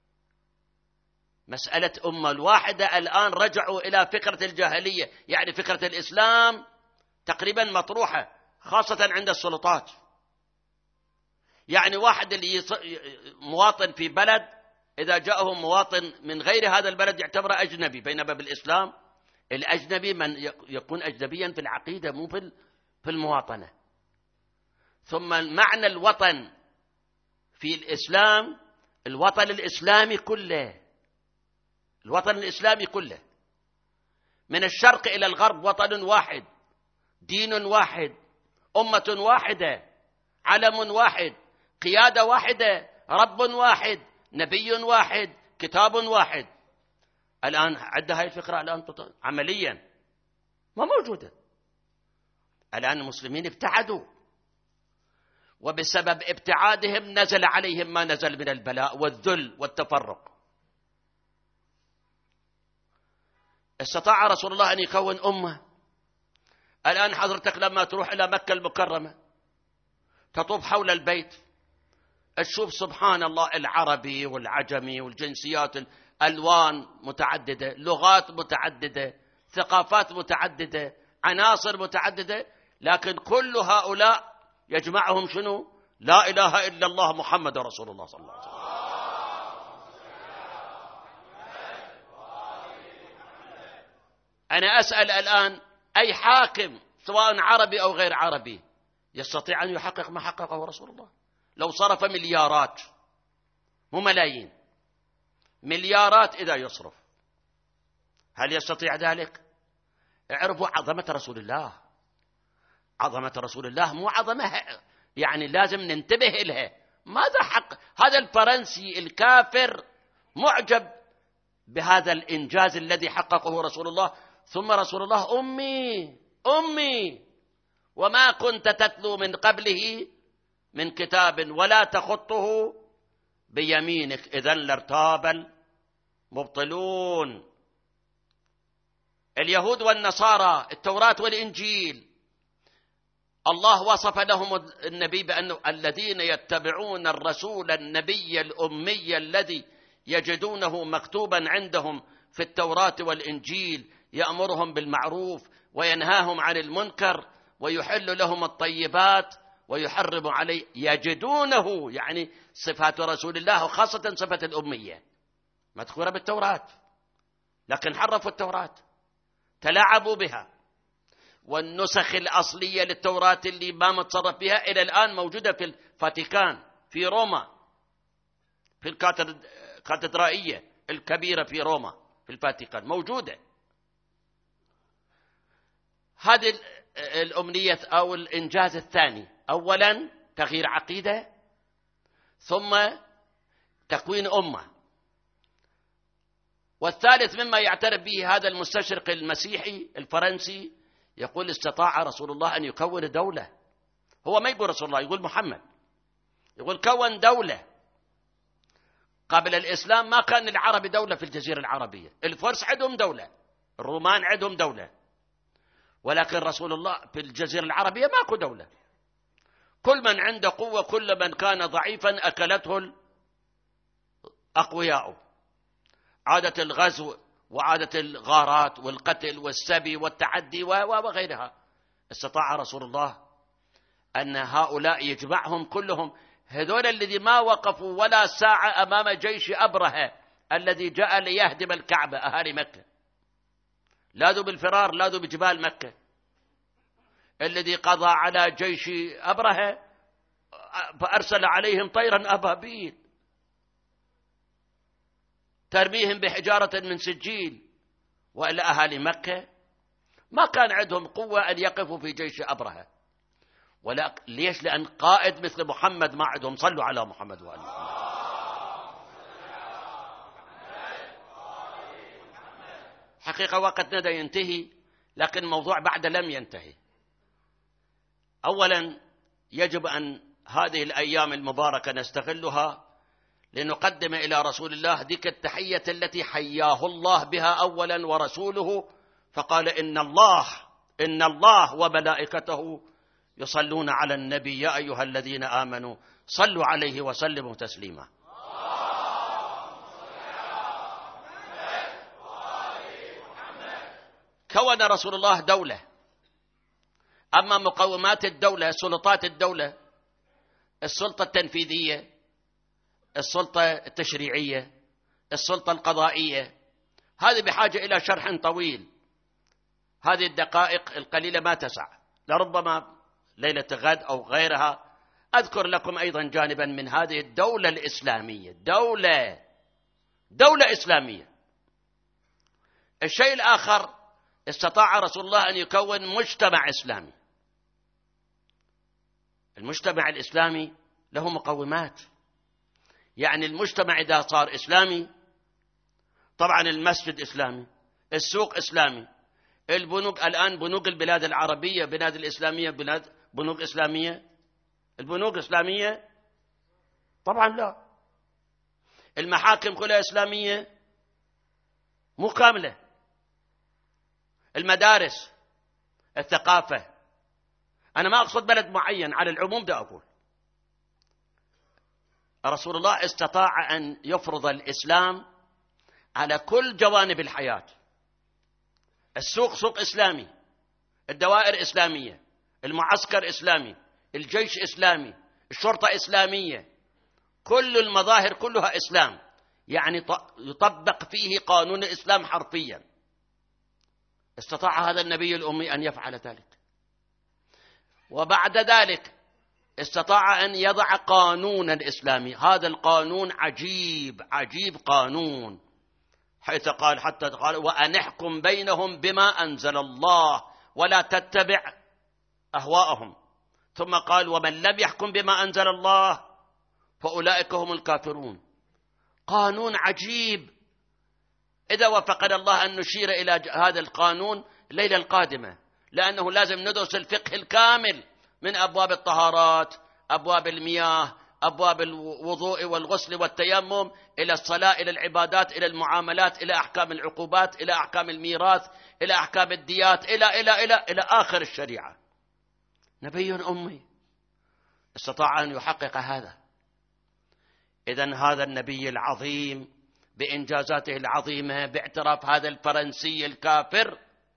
Speaker 1: مسألة أمة الواحدة الآن رجعوا إلى فكرة الجاهلية، يعني فكرة الإسلام تقريبا مطروحة، خاصة عند السلطات. يعني واحد اللي مواطن في بلد، إذا جاءه مواطن من غير هذا البلد يعتبره أجنبي، بينما بالإسلام الأجنبي من يكون أجنبيا في العقيدة مو في المواطنة. ثم معنى الوطن في الإسلام الوطن الإسلامي كله، الوطن الإسلامي كله من الشرق إلى الغرب وطن واحد، دين واحد، أمة واحدة، علم واحد، قيادة واحدة، رب واحد، نبي واحد، كتاب واحد. الآن عندها هاي الفكرة الآن عمليا ما موجودة. الآن المسلمين ابتعدوا، وبسبب ابتعادهم نزل عليهم ما نزل من البلاء والذل والتفرق. استطاع رسول الله أن يكون أمة. الآن حضرتك لما تروح إلى مكة المكرمة تطوف حول البيت، تشوف سبحان الله العربي والعجمي والجنسيات، ألوان متعددة، لغات متعددة، ثقافات متعددة، عناصر متعددة، لكن كل هؤلاء يجمعهم شنو؟ لا إله إلا الله محمد رسول الله صلى الله عليه وسلم. أنا أسأل الآن أي حاكم سواء عربي أو غير عربي يستطيع أن يحقق ما حققه رسول الله؟ لو صرف مليارات، مو ملايين، مليارات إذا يصرف، هل يستطيع ذلك؟ اعرفوا عظمة رسول الله. عظمة رسول الله مو عظمة يعني لازم ننتبه لها. ماذا حق هذا الفرنسي الكافر معجب بهذا الإنجاز الذي حققه رسول الله، ثم رسول الله أمي وما كنت تتلو من قبله من كتاب ولا تخطه بيمينك إذن لارتاب المبطلون. اليهود والنصارى التوراة والإنجيل الله وصف لهم النبي بأنه الذين يتبعون الرسول النبي الأمي الذي يجدونه مكتوبا عندهم في التوراة والإنجيل يأمرهم بالمعروف وينهاهم عن المنكر ويحل لهم الطيبات ويحرم عليه، يجدونه يعني صفات رسول الله وخاصة صفة الأمية مذكورة بالتوراة، لكن حرفوا التوراة، تلاعبوا بها. والنسخ الأصلية للتوراة اللي ما متصرف بها إلى الآن موجودة في الفاتيكان في روما، في الكاتدرائية الكبيرة في روما في الفاتيكان موجودة. هذه الأمنية أو الإنجاز الثاني، أولا تغيير عقيدة، ثم تكوين أمة. والثالث مما يعترف به هذا المستشرق المسيحي الفرنسي، يقول استطاع رسول الله أن يكون دولة. هو ما يقول رسول الله، يقول محمد، يقول كون دولة. قبل الإسلام ما كان العرب دولة في الجزيرة العربية، الفرس عندهم دولة، الرومان عندهم دولة، ولكن رسول الله في الجزيرة العربية ماكو دولة. كل من عنده قوة، كل من كان ضعيفا أكلته الأقوياء. عادة الغزو وعادة الغارات والقتل والسبي والتعدي وغيرها. استطاع رسول الله أن هؤلاء يجمعهم كلهم، هذول الذي ما وقفوا ولا ساعة أمام جيش أبرهة الذي جاء ليهدم الكعبة، أهالي مكة لاذوا بالفرار، لاذوا بجبال مكة. الذي قضى على جيش أبرهة فأرسل عليهم طيرا أبابيل ترميهم بحجارة من سجيل، وإلى أهالي مكة ما كان عندهم قوة أن يقفوا في جيش أبرهة. ليش؟ لأن قائد مثل محمد ما عندهم. صلوا على محمد وآل محمد. حقيقة وقتنا دا ينتهي، لكن الموضوع بعد لم ينتهي. أولا يجب أن هذه الأيام المباركة نستغلها لنقدم إلى رسول الله ذيك التحية التي حياه الله بها أولا ورسوله، فقال إن الله وملائكته يصلون على النبي يا أيها الذين آمنوا صلوا عليه وسلموا تسليما. كون رسول الله دولة. أما مقومات الدولة، سلطات الدولة، السلطة التنفيذية، السلطة التشريعية، السلطة القضائية، هذه بحاجة إلى شرح طويل. هذه الدقائق القليلة ما تسع، لربما ليلة غد أو غيرها أذكر لكم أيضا جانبا من هذه الدولة الإسلامية. دولة إسلامية. الشيء الآخر، استطاع رسول الله أن يكون مجتمع إسلامي. المجتمع الإسلامي له مقومات. يعني المجتمع إذا صار إسلامي، طبعا المسجد إسلامي، السوق إسلامي، البنوك الآن بنوك البلاد العربية، بلاد الإسلامية، بنوك إسلامية، البنوك إسلامية؟ طبعا لا. المحاكم كلها إسلامية؟ مو كاملة. المدارس، الثقافة، أنا ما أقصد بلد معين، على العموم ده أقول. رسول الله استطاع أن يفرض الإسلام على كل جوانب الحياة. السوق سوق إسلامي، الدوائر إسلامية، المعسكر إسلامي، الجيش إسلامي، الشرطة إسلامية، كل المظاهر كلها إسلام. يعني يطبق فيه قانون الإسلام حرفيا. استطاع هذا النبي الأمي أن يفعل ذلك. وبعد ذلك استطاع أن يضع قانونا إسلامي. هذا القانون عجيب قانون، حيث قال حتى قال وأن احكم بينهم بما أنزل الله ولا تتبع أهواءهم. ثم قال ومن لم يحكم بما أنزل الله فأولئك هم الكافرون. قانون عجيب. إذا وفقنا الله أن نشير إلى هذا القانون الليلة القادمة، لأنه لازم ندرس الفقه الكامل من أبواب الطهارات، أبواب المياه، أبواب الوضوء والغسل والتيمم، إلى الصلاة، إلى العبادات، إلى المعاملات، إلى أحكام العقوبات، إلى أحكام الميراث، إلى أحكام الديات، إلى آخر الشريعة. نبي أمي استطاع أن يحقق هذا. إذن هذا النبي العظيم بإنجازاته العظيمة، باعتراف هذا الفرنسي الكافر،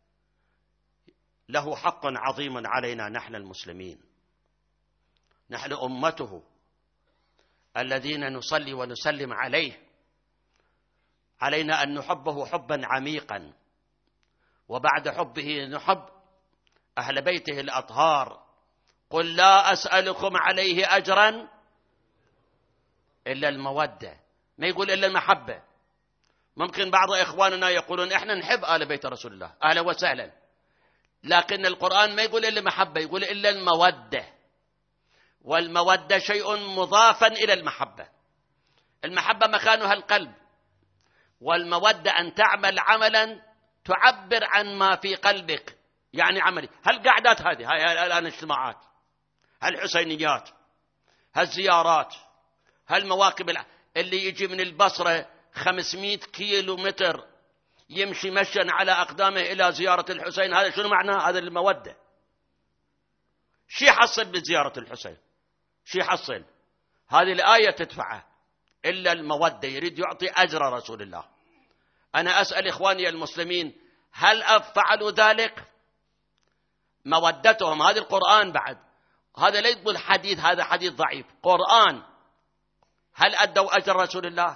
Speaker 1: له حق عظيم علينا نحن المسلمين، نحن أمته الذين نصلي ونسلم عليه. علينا أن نحبه حبا عميقا، وبعد حبه نحب أهل بيته الأطهار. قل لا أسألكم عليه أجرا إلا المودة، ما يقول إلا المحبة. ممكن بعض إخواننا يقولون إحنا نحب آل بيت رسول الله، أهلا وسهلا، لكن القرآن ما يقول إلا محبة، يقول إلا المودة. والمودة شيء مضافا إلى المحبة. المحبة مكانها القلب، والمودة أن تعمل عملا تعبر عن ما في قلبك. يعني عملي هالقعدات هذه، هاي الآن اجتماعات، هالحسينيات، هالزيارات، هالمواكب اللي يجي من البصرة 500 كيلو متر يمشي مشيا على أقدامه إلى زيارة الحسين، هذا شنو معناه؟ هذا المودة. شي حصل بزيارة الحسين؟ شي حصل؟ هذه الآية تدفعه. إلا المودة، يريد يعطي أجر رسول الله. أنا أسأل إخواني المسلمين، هل فعلوا ذلك؟ مودتهم، هذا القرآن بعد، هذا ليس بالحديث، هذا حديث ضعيف، قرآن. هل أدوا أجر رسول الله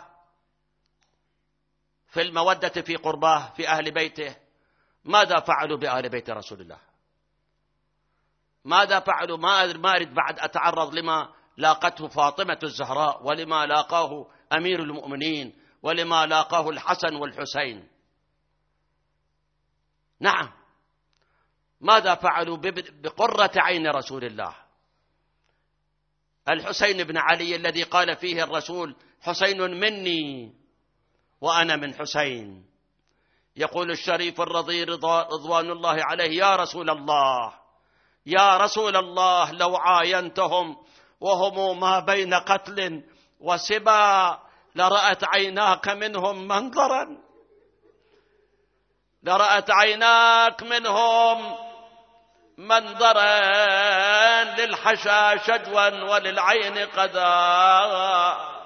Speaker 1: في المودة في قرباه في أهل بيته؟ ماذا فعلوا بآل بيت رسول الله؟ ماذا فعلوا؟ ما أريد بعد أتعرض لما لاقته فاطمة الزهراء، ولما لاقاه أمير المؤمنين، ولما لاقاه الحسن والحسين. نعم، ماذا فعلوا بقرة عين رسول الله؟ الحسين بن علي الذي قال فيه الرسول: حسين مني وأنا من حسين. يقول الشريف الرضي رضوان الله عليه: يا رسول الله، يا رسول الله، لو عاينتهم وهم ما بين قتل وسبا لرأت عيناك منهم منظرا، لرأت عيناك منهم منظرا للحشا شجوا وللعين قذا.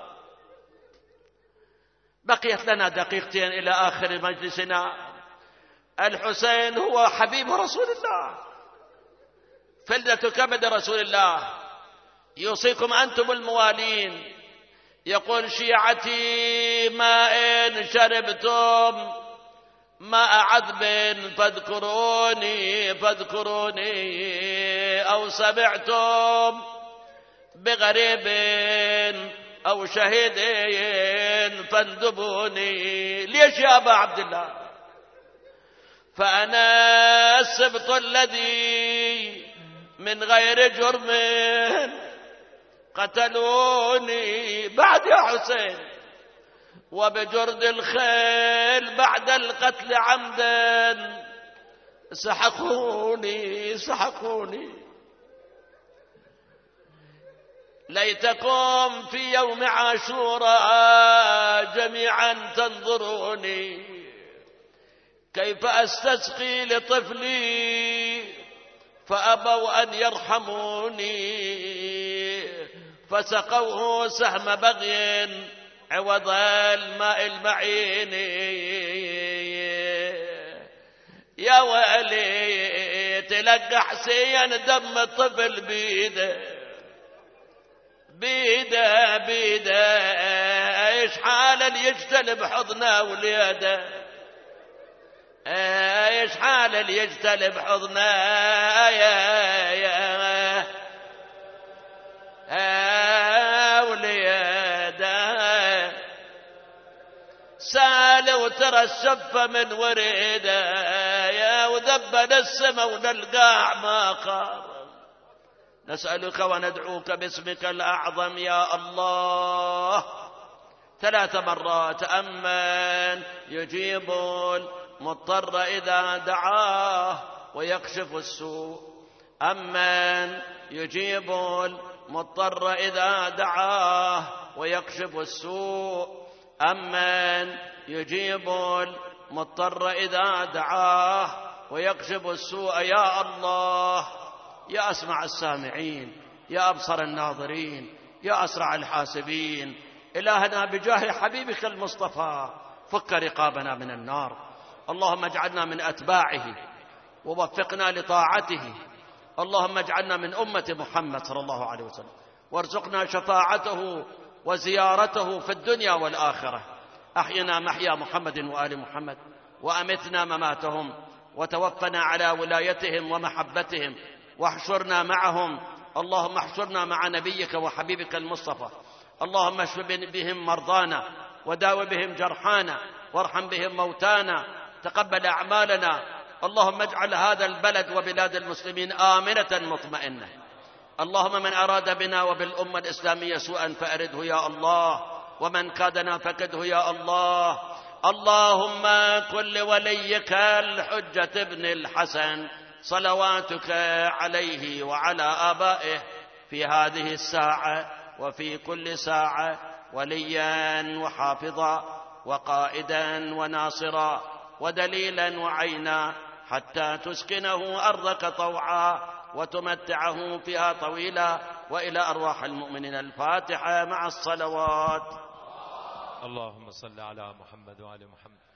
Speaker 1: بقيت لنا دقيقتين إلى آخر مجلسنا. الحسين هو حبيب رسول الله، فلذة كبد رسول الله. يوصيكم أنتم الموالين، يقول: شيعتي ما إن شربتم ماء عذب فاذكروني أو سمعتم بغريب أو شهيد فاندبوني. ليش يا أبا عبد الله؟ فأنا السبط الذي من غير جرم قتلوني بعد يا حسين، وبجرد الخيل بعد القتل عمدا سحقوني. ليتكم في يوم عاشوراء جميعا تنظروني كيف أستسقي لطفلي فأبوا أن يرحموني، فسقوه سهم بغي عوض الماء المعين. يا ويلي تلقى حسين دم الطفل بيده ايش حال اللي يجتلب حضنه وليده، ايش حال اللي يجتلب حضنه يا وليده. سال وترى السفة من وريده يا وذبل السما وللقاع ما قام. نسألك وندعوك باسمك الأعظم يا الله 3 مرات: أمن يجيب المضطر إذا دعاه ويكشف السوء، أمن يجيب المضطر إذا دعاه ويكشف السوء، أمن يجيب المضطر إذا دعاه ويكشف السوء. يا الله، يا أسمع السامعين، يا أبصر الناظرين، يا أسرع الحاسبين، إلهنا بجاه حبيبك المصطفى فك رقابنا من النار. اللهم اجعلنا من أتباعه ووفقنا لطاعته. اللهم اجعلنا من أمة محمد صلى الله عليه وسلم، وارزقنا شفاعته وزيارته في الدنيا والآخرة. أحينا محيا محمد وآل محمد، وأمتنا مماتهم، وتوفنا على ولايتهم ومحبتهم، واحشرنا معهم. اللهم احشرنا مع نبيك وحبيبك المصطفى. اللهم اشف بهم مرضانا، وداو بهم جرحانا، وارحم بهم موتانا، تقبل أعمالنا. اللهم اجعل هذا البلد وبلاد المسلمين آمنة مطمئنة. اللهم من أراد بنا وبالأمة الإسلامية سوءا فأرده يا الله، ومن كادنا فكده يا الله. اللهم كن لوليك الحجة بن الحسن صلواتك عليه وعلى آبائه في هذه الساعة وفي كل ساعة وليا وحافظا وقائدا وناصرا ودليلا وعينا، حتى تسكنه أرضك طوعا وتمتعه فيها طويلا، وإلى أرواح المؤمنين. الفاتحة مع الصلوات.
Speaker 2: اللهم صل على محمد وعلى محمد.